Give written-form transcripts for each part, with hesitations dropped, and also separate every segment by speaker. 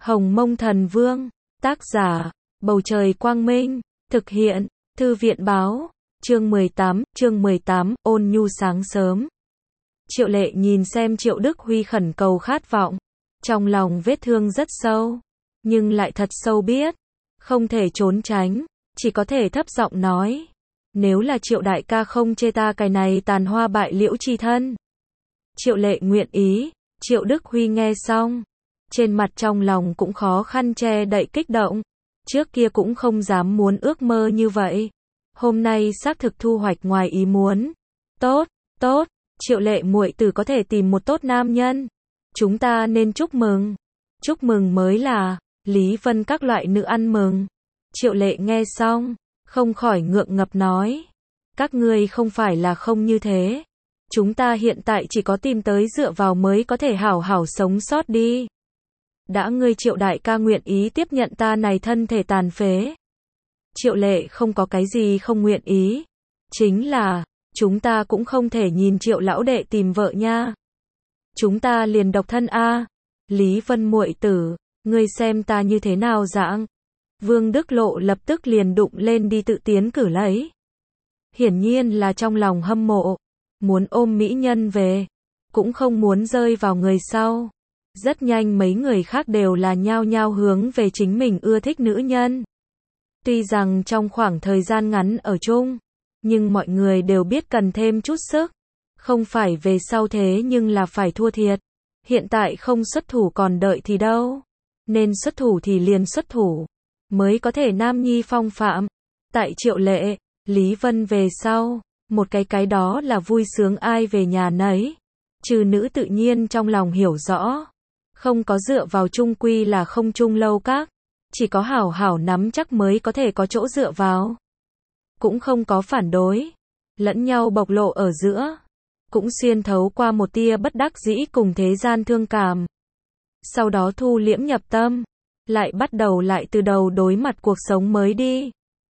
Speaker 1: Hồng Mông Thần Vương, tác giả, Bầu Trời Quang Minh, thực hiện, Thư viện Báo, chương 18, ôn nhu sáng sớm. Triệu Lệ nhìn xem Triệu Đức Huy khẩn cầu khát vọng, trong lòng vết thương rất sâu, nhưng lại thật sâu biết, không thể trốn tránh, chỉ có thể thấp giọng nói, nếu là Triệu đại ca không chê ta cái này tàn hoa bại liễu chi thân. Triệu Lệ nguyện ý. Triệu Đức Huy nghe xong, trên mặt trong lòng cũng khó khăn che đậy kích động, trước kia cũng không dám muốn ước mơ như vậy, hôm nay xác thực thu hoạch ngoài ý muốn. Tốt, tốt, Triệu Lệ muội tử có thể tìm một tốt nam nhân, chúng ta nên chúc mừng mới là, Lý Vân các loại nữ ăn mừng. Triệu Lệ nghe xong, không khỏi ngượng ngập nói, các ngươi không phải là không như thế. Chúng ta hiện tại chỉ có tìm tới dựa vào mới có thể hảo hảo sống sót đi. Đã ngươi Triệu đại ca nguyện ý tiếp nhận ta này thân thể tàn phế. Triệu Lệ không có cái gì không nguyện ý. Chính là, chúng ta cũng không thể nhìn Triệu lão đệ tìm vợ nha. Chúng ta liền độc thân a. Lý Vân muội tử, ngươi xem ta như thế nào dạng. Vương Đức Lộ lập tức liền đụng lên đi tự tiến cử lấy. Hiển nhiên là trong lòng hâm mộ. Muốn ôm mỹ nhân về, cũng không muốn rơi vào người sau. Rất nhanh mấy người khác đều là nhao nhao hướng về chính mình ưa thích nữ nhân. Tuy rằng trong khoảng thời gian ngắn ở chung, nhưng mọi người đều biết cần thêm chút sức. Không phải về sau thế nhưng là phải thua thiệt. Hiện tại không xuất thủ còn đợi thì đâu. Nên xuất thủ thì liền xuất thủ, mới có thể nam nhi phong phạm. Tại Triệu Lệ, Lý Vân về sau. Một cái đó là vui sướng ai về nhà nấy. Trừ nữ tự nhiên trong lòng hiểu rõ. Không có dựa vào chung quy là không chung lâu các. Chỉ có hảo hảo nắm chắc mới có thể có chỗ dựa vào. Cũng không có phản đối. Lẫn nhau bộc lộ ở giữa. Cũng xuyên thấu qua một tia bất đắc dĩ cùng thế gian thương cảm. Sau đó thu liễm nhập tâm. Lại bắt đầu lại từ đầu đối mặt cuộc sống mới đi.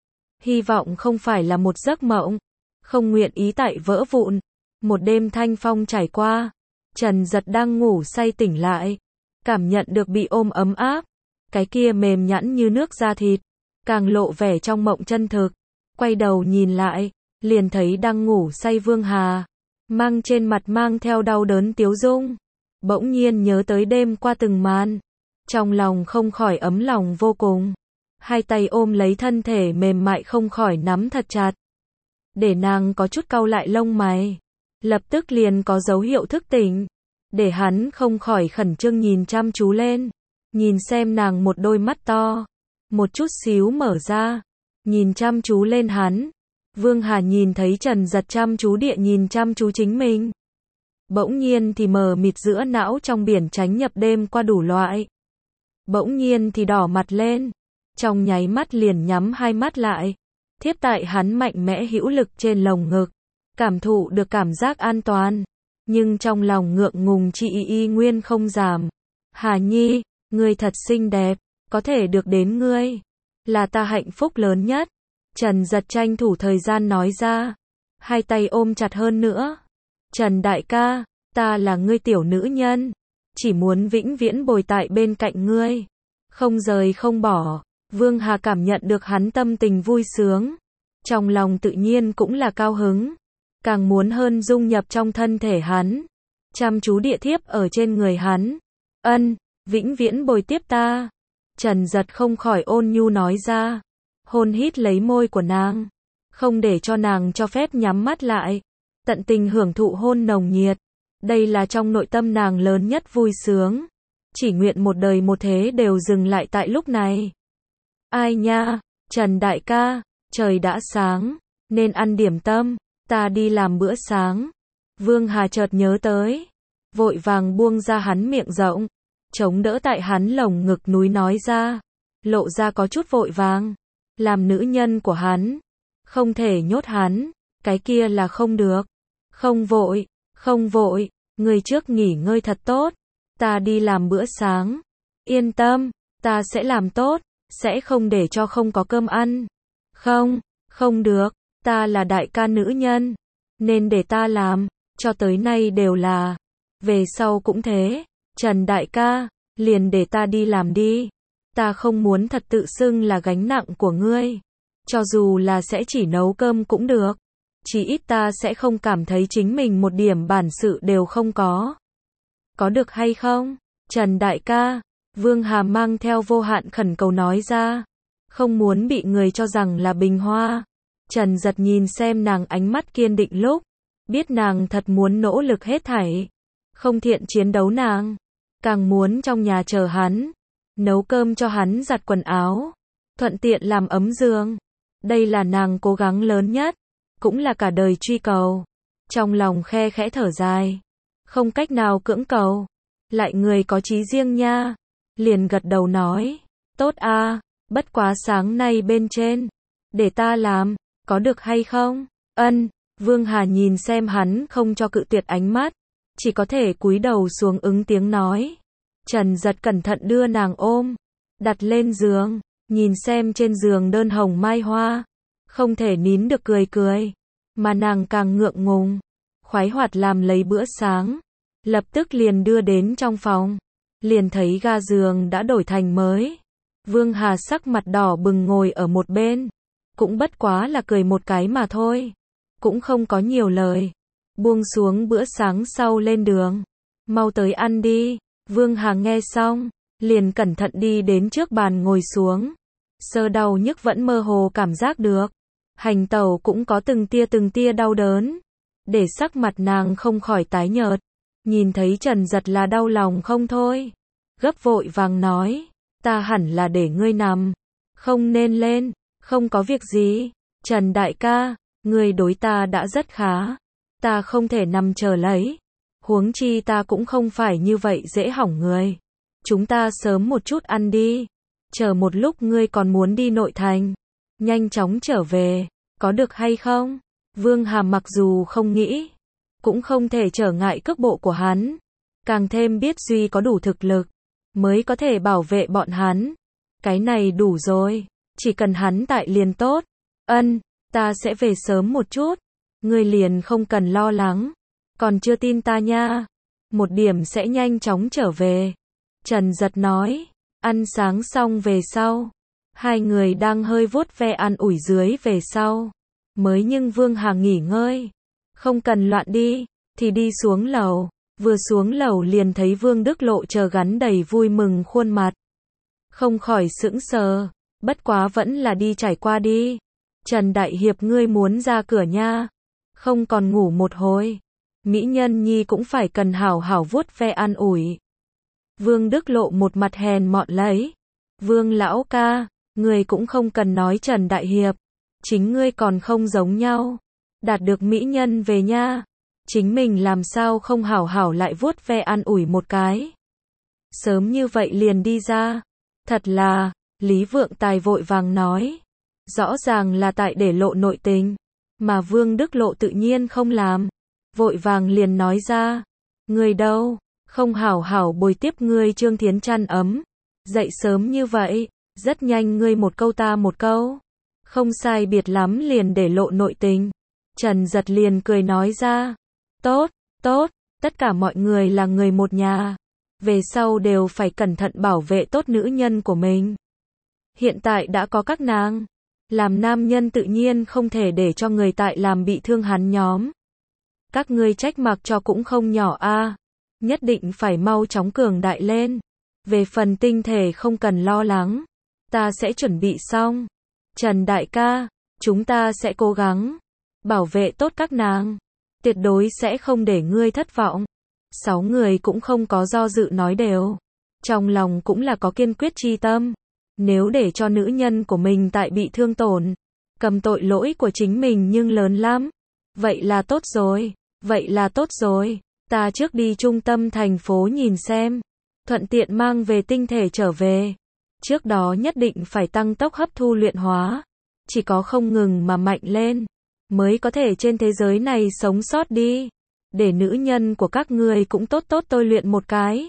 Speaker 1: Hy vọng không phải là một giấc mộng. Không nguyện ý tại vỡ vụn. Một đêm thanh phong trải qua. Trần Giật đang ngủ say tỉnh lại. Cảm nhận được bị ôm ấm áp. Cái kia mềm nhẵn như nước da thịt. Càng lộ vẻ trong mộng chân thực. Quay đầu nhìn lại. Liền thấy đang ngủ say Vương Hà. Mang trên mặt mang theo đau đớn tiếu dung. Bỗng nhiên nhớ tới đêm qua từng màn. Trong lòng không khỏi ấm lòng vô cùng. Hai tay ôm lấy thân thể mềm mại không khỏi nắm thật chặt. Để nàng có chút cau lại lông mày. Lập tức liền có dấu hiệu thức tỉnh. Để hắn không khỏi khẩn trương nhìn chăm chú lên. Nhìn xem nàng một đôi mắt to. Một chút xíu mở ra. Nhìn chăm chú lên hắn. Vương Hà nhìn thấy Trần Giật chăm chú địa nhìn chăm chú chính mình. Bỗng nhiên thì mờ mịt giữa não trong biển tránh nhập đêm qua đủ loại. Bỗng nhiên thì đỏ mặt lên. Trong nháy mắt liền nhắm hai mắt lại. Thiếp tại hắn mạnh mẽ hữu lực trên lồng ngực. Cảm thụ được cảm giác an toàn. Nhưng trong lòng ngượng ngùng chị y nguyên không giảm. Hà Nhi, ngươi thật xinh đẹp. Có thể được đến ngươi. Là ta hạnh phúc lớn nhất. Trần Giật tranh thủ thời gian nói ra. Hai tay ôm chặt hơn nữa. Trần đại ca, ta là ngươi tiểu nữ nhân. Chỉ muốn vĩnh viễn bồi tại bên cạnh ngươi. Không rời không bỏ. Vương Hà cảm nhận được hắn tâm tình vui sướng. Trong lòng tự nhiên cũng là cao hứng. Càng muốn hơn dung nhập trong thân thể hắn. Chăm chú địa thiếp ở trên người hắn. Ân, vĩnh viễn bồi tiếp ta. Trần Giật không khỏi ôn nhu nói ra. Hôn hít lấy môi của nàng. Không để cho nàng cho phép nhắm mắt lại. Tận tình hưởng thụ hôn nồng nhiệt. Đây là trong nội tâm nàng lớn nhất vui sướng. Chỉ nguyện một đời một thế đều dừng lại tại lúc này. Ai nha, Trần đại ca, trời đã sáng, nên ăn điểm tâm, ta đi làm bữa sáng. Vương Hà chợt nhớ tới, vội vàng buông ra hắn miệng rộng, chống đỡ tại hắn lồng ngực núi nói ra, lộ ra có chút vội vàng. Làm nữ nhân của hắn, không thể nhốt hắn, cái kia là không được. Không vội, người trước nghỉ ngơi thật tốt, ta đi làm bữa sáng. Yên tâm, ta sẽ làm tốt. Sẽ không để cho không có cơm ăn. Không được, ta là đại ca nữ nhân. Nên để ta làm, cho tới nay đều là. Về sau cũng thế. Trần đại ca, liền để ta đi làm đi. Ta không muốn thật tự xưng là gánh nặng của ngươi. Cho dù là sẽ chỉ nấu cơm cũng được. Chỉ ít ta sẽ không cảm thấy chính mình một điểm bản sự đều không có. Có được hay không? Trần đại ca, Vương Hà mang theo vô hạn khẩn cầu nói ra. Không muốn bị người cho rằng là bình hoa. Trần Giật nhìn xem nàng ánh mắt kiên định lúc. Biết nàng thật muốn nỗ lực hết thảy. Không thiện chiến đấu nàng. Càng muốn trong nhà chờ hắn. Nấu cơm cho hắn, giặt quần áo. Thuận tiện làm ấm giường. Đây là nàng cố gắng lớn nhất. Cũng là cả đời truy cầu. Trong lòng khe khẽ thở dài. Không cách nào cưỡng cầu. Lại người có chí riêng nha. Liền gật đầu nói. Tốt a, bất quá sáng nay bên trên. Để ta làm, có được hay không? Ân, Vương Hà nhìn xem hắn không cho cự tuyệt ánh mắt. Chỉ có thể cúi đầu xuống ứng tiếng nói. Trần Giật cẩn thận đưa nàng ôm. Đặt lên giường. Nhìn xem trên giường đơn hồng mai hoa. Không thể nín được cười cười. Mà nàng càng ngượng ngùng. Khoái hoạt làm lấy bữa sáng. Lập tức liền đưa đến trong phòng. Liền thấy ga giường đã đổi thành mới. Vương Hà sắc mặt đỏ bừng ngồi ở một bên. Cũng bất quá là cười một cái mà thôi. Cũng không có nhiều lời. Buông xuống bữa sáng sau lên đường. Mau tới ăn đi. Vương Hà nghe xong. Liền cẩn thận đi đến trước bàn ngồi xuống. Sơ đau nhức vẫn mơ hồ cảm giác được. Hành tẩu cũng có từng tia đau đớn. Để sắc mặt nàng không khỏi tái nhợt. Nhìn thấy Trần Giật là đau lòng không thôi. Gấp vội vàng nói. Ta hẳn là để ngươi nằm. Không nên lên. Không có việc gì. Trần đại ca, ngươi đối ta đã rất khá. Ta không thể nằm chờ lấy. Huống chi ta cũng không phải như vậy dễ hỏng người. Chúng ta sớm một chút ăn đi. Chờ một lúc ngươi còn muốn đi nội thành. Nhanh chóng trở về. Có được hay không? Vương Hà mặc dù không nghĩ. Cũng không thể trở ngại cước bộ của hắn. Càng thêm biết Duy có đủ thực lực. Mới có thể bảo vệ bọn hắn. Cái này đủ rồi. Chỉ cần hắn tại liền tốt. Ân, ta sẽ về sớm một chút. Ngươi liền không cần lo lắng. Còn chưa tin ta nha. Một điểm sẽ nhanh chóng trở về. Trần Giật nói. Ăn sáng xong về sau. Hai người đang hơi vuốt ve an ủi dưới về sau. Mới nhưng Vương Hà nghỉ ngơi. Không cần loạn đi. Thì đi xuống lầu. Vừa xuống lầu liền thấy Vương Đức Lộ chờ gắn đầy vui mừng khuôn mặt. Không khỏi sững sờ. Bất quá vẫn là đi trải qua đi. Trần Đại Hiệp ngươi muốn ra cửa nha. Không còn ngủ một hồi. Mỹ nhân nhi cũng phải cần hảo hảo vuốt ve an ủi. Vương Đức Lộ một mặt hèn mọn lấy. Vương lão ca, ngươi cũng không cần nói Trần Đại Hiệp. Chính ngươi còn không giống nhau. Đạt được mỹ nhân về nha. Chính mình làm sao không hảo hảo lại vuốt ve an ủi một cái. Sớm như vậy liền đi ra. Thật là, Lý Vượng Tài vội vàng nói. Rõ ràng là tại để lộ nội tình. Mà Vương Đức Lộ tự nhiên không làm. Vội vàng liền nói ra. Ngươi đâu, không hảo hảo bồi tiếp ngươi Trương Thiến chăn ấm. Dậy sớm như vậy, rất nhanh ngươi một câu ta một câu. Không sai biệt lắm liền để lộ nội tình. Trần Giật liền cười nói ra. Tốt, tốt, tất cả mọi người là người một nhà. Về sau đều phải cẩn thận bảo vệ tốt nữ nhân của mình. Hiện tại đã có các nàng. Làm nam nhân tự nhiên không thể để cho người tại làm bị thương hắn nhóm. Các ngươi trách mặc cho cũng không nhỏ a. Nhất định phải mau chóng cường đại lên. Về phần tinh thể không cần lo lắng. Ta sẽ chuẩn bị xong. Trần đại ca, chúng ta sẽ cố gắng. Bảo vệ tốt các nàng. Tuyệt đối sẽ không để ngươi thất vọng. 6 người cũng không có do dự nói đều. Trong lòng cũng là có kiên quyết chi tâm. Nếu để cho nữ nhân của mình tại bị thương tổn. Cầm tội lỗi của chính mình nhưng lớn lắm. Vậy là tốt rồi. Vậy là tốt rồi. Ta trước đi trung tâm thành phố nhìn xem. Thuận tiện mang về tinh thể trở về. Trước đó nhất định phải tăng tốc hấp thu luyện hóa. Chỉ có không ngừng mà mạnh lên. Mới có thể trên thế giới này sống sót đi. Để nữ nhân của các ngươi cũng tốt tốt tôi luyện một cái.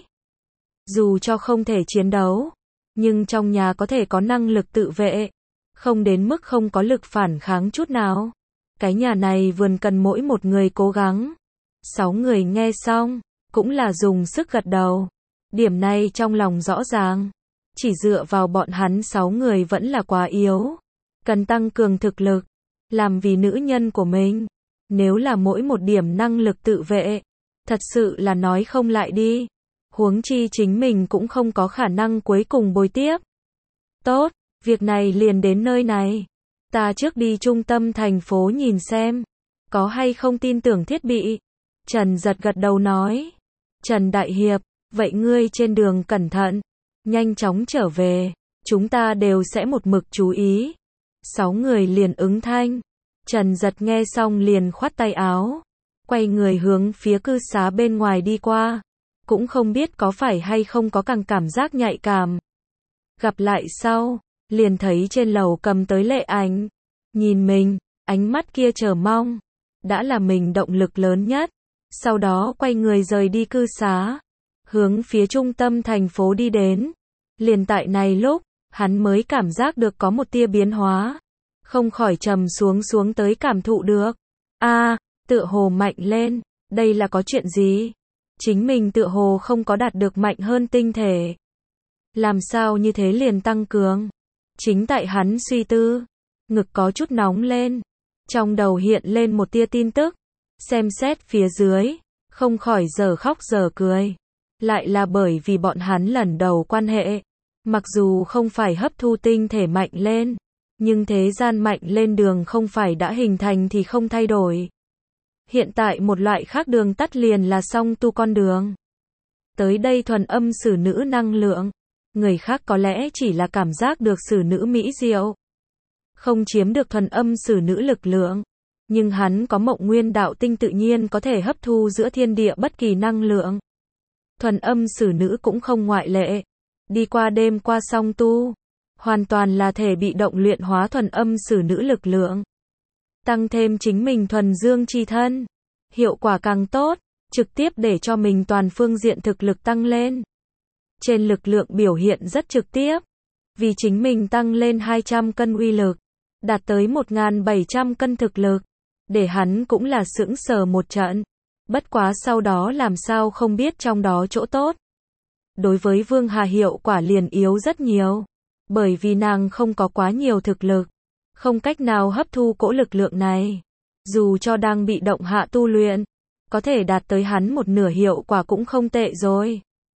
Speaker 1: Dù cho không thể chiến đấu. Nhưng trong nhà có thể có năng lực tự vệ. Không đến mức không có lực phản kháng chút nào. Cái nhà này vườn cần mỗi một người cố gắng. 6 người nghe xong. Cũng là dùng sức gật đầu. Điểm này trong lòng rõ ràng. Chỉ dựa vào bọn hắn 6 người vẫn là quá yếu. Cần tăng cường thực lực. Làm vì nữ nhân của mình. Nếu là mỗi một điểm năng lực tự vệ. Thật sự là nói không lại đi. Huống chi chính mình cũng không có khả năng cuối cùng bồi tiếp. Tốt, việc này liền đến nơi này. Ta trước đi trung tâm thành phố nhìn xem. Có hay không tin tưởng thiết bị. Trần Giật gật đầu nói. Trần Đại Hiệp, vậy ngươi trên đường cẩn thận. Nhanh chóng trở về. Chúng ta đều sẽ một mực chú ý. 6 người liền ứng thanh. Trần Giật nghe xong liền khoát tay áo. Quay người hướng phía cư xá bên ngoài đi qua. Cũng không biết có phải hay không có càng cảm giác nhạy cảm. Gặp lại sau, liền thấy trên lầu cầm tới Lệ Ảnh. Nhìn mình, ánh mắt kia chờ mong. Đã là mình động lực lớn nhất. Sau đó quay người rời đi cư xá. Hướng phía trung tâm thành phố đi đến. Liền tại này lúc, hắn mới cảm giác được có một tia biến hóa. Không khỏi trầm xuống tới cảm thụ được. Tựa hồ mạnh lên. Đây là có chuyện gì? Chính mình tựa hồ không có đạt được mạnh hơn tinh thể. Làm sao như thế liền tăng cường? Chính tại hắn suy tư. Ngực có chút nóng lên. Trong đầu hiện lên một tia tin tức. Xem xét phía dưới. Không khỏi giờ khóc giờ cười. Lại là bởi vì bọn hắn lần đầu quan hệ. Mặc dù không phải hấp thu tinh thể mạnh lên. Nhưng thế gian mạnh lên đường không phải đã hình thành thì không thay đổi. Hiện tại một loại khác đường tắt liền là song tu con đường. Tới đây thuần âm sử nữ năng lượng. Người khác có lẽ chỉ là cảm giác được sử nữ mỹ diệu. Không chiếm được thuần âm sử nữ lực lượng. Nhưng hắn có mộng nguyên đạo tinh tự nhiên có thể hấp thu giữa thiên địa bất kỳ năng lượng. Thuần âm sử nữ cũng không ngoại lệ. Đi qua đêm qua song tu. Hoàn toàn là thể bị động luyện hóa thuần âm sử nữ lực lượng. Tăng thêm chính mình thuần dương chi thân. Hiệu quả càng tốt, trực tiếp để cho mình toàn phương diện thực lực tăng lên. Trên lực lượng biểu hiện rất trực tiếp. Vì chính mình tăng lên 200 cân uy lực. Đạt tới 1.700 cân thực lực. Để hắn cũng là sững sờ một trận. Bất quá sau đó làm sao không biết trong đó chỗ tốt. Đối với Vương Hà hiệu quả liền yếu rất nhiều. Bởi vì nàng không có quá nhiều thực lực. Không cách nào hấp thu cỗ lực lượng này. Dù cho đang bị động hạ tu luyện. Có thể đạt tới hắn một nửa hiệu quả cũng không tệ rồi.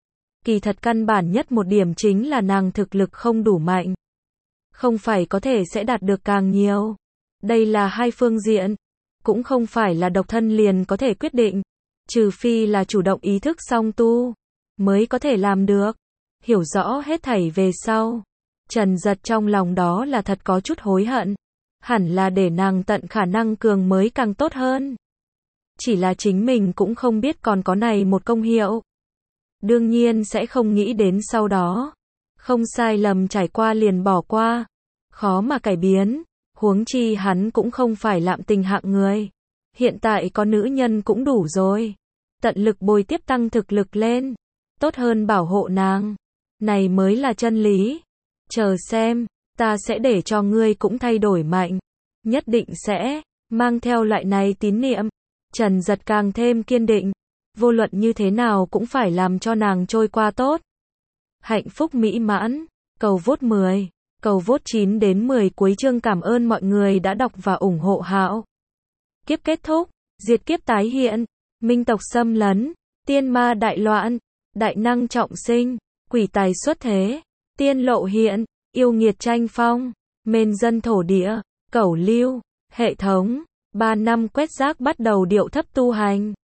Speaker 1: Kỳ thật căn bản nhất một điểm chính là nàng thực lực không đủ mạnh. Không phải có thể sẽ đạt được càng nhiều. Đây là hai phương diện. Cũng không phải là độc thân liền có thể quyết định. Trừ phi là chủ động ý thức song tu. Mới có thể làm được. Hiểu rõ hết thảy về sau. Trần Giật trong lòng đó là thật có chút hối hận. Hẳn là để nàng tận khả năng cường mới càng tốt hơn. Chỉ là chính mình cũng không biết còn có này một công hiệu. Đương nhiên sẽ không nghĩ đến sau đó. Không sai lầm trải qua liền bỏ qua. Khó mà cải biến. Huống chi hắn cũng không phải lạm tình hạng người. Hiện tại có nữ nhân cũng đủ rồi. Tận lực bồi tiếp tăng thực lực lên. Tốt hơn bảo hộ nàng. Này mới là chân lý. Chờ xem, ta sẽ để cho ngươi cũng thay đổi mạnh. Nhất định sẽ, mang theo loại này tín niệm. Trần Giật càng thêm kiên định. Vô luận như thế nào cũng phải làm cho nàng trôi qua tốt. Hạnh phúc mỹ mãn. Cầu vote 10. Cầu vote 9 đến 10 cuối chương. Cảm ơn mọi người đã đọc và ủng hộ Hạo. Kiếp kết thúc. Diệt kiếp tái hiện. Minh tộc xâm lấn. Tiên ma đại loạn. Đại năng trọng sinh. Quỷ tài xuất thế. Tiên lộ hiện. Yêu nghiệt tranh phong. Mên dân thổ địa. Cẩu lưu. Hệ thống. 3 năm quét rác bắt đầu điệu thấp tu hành.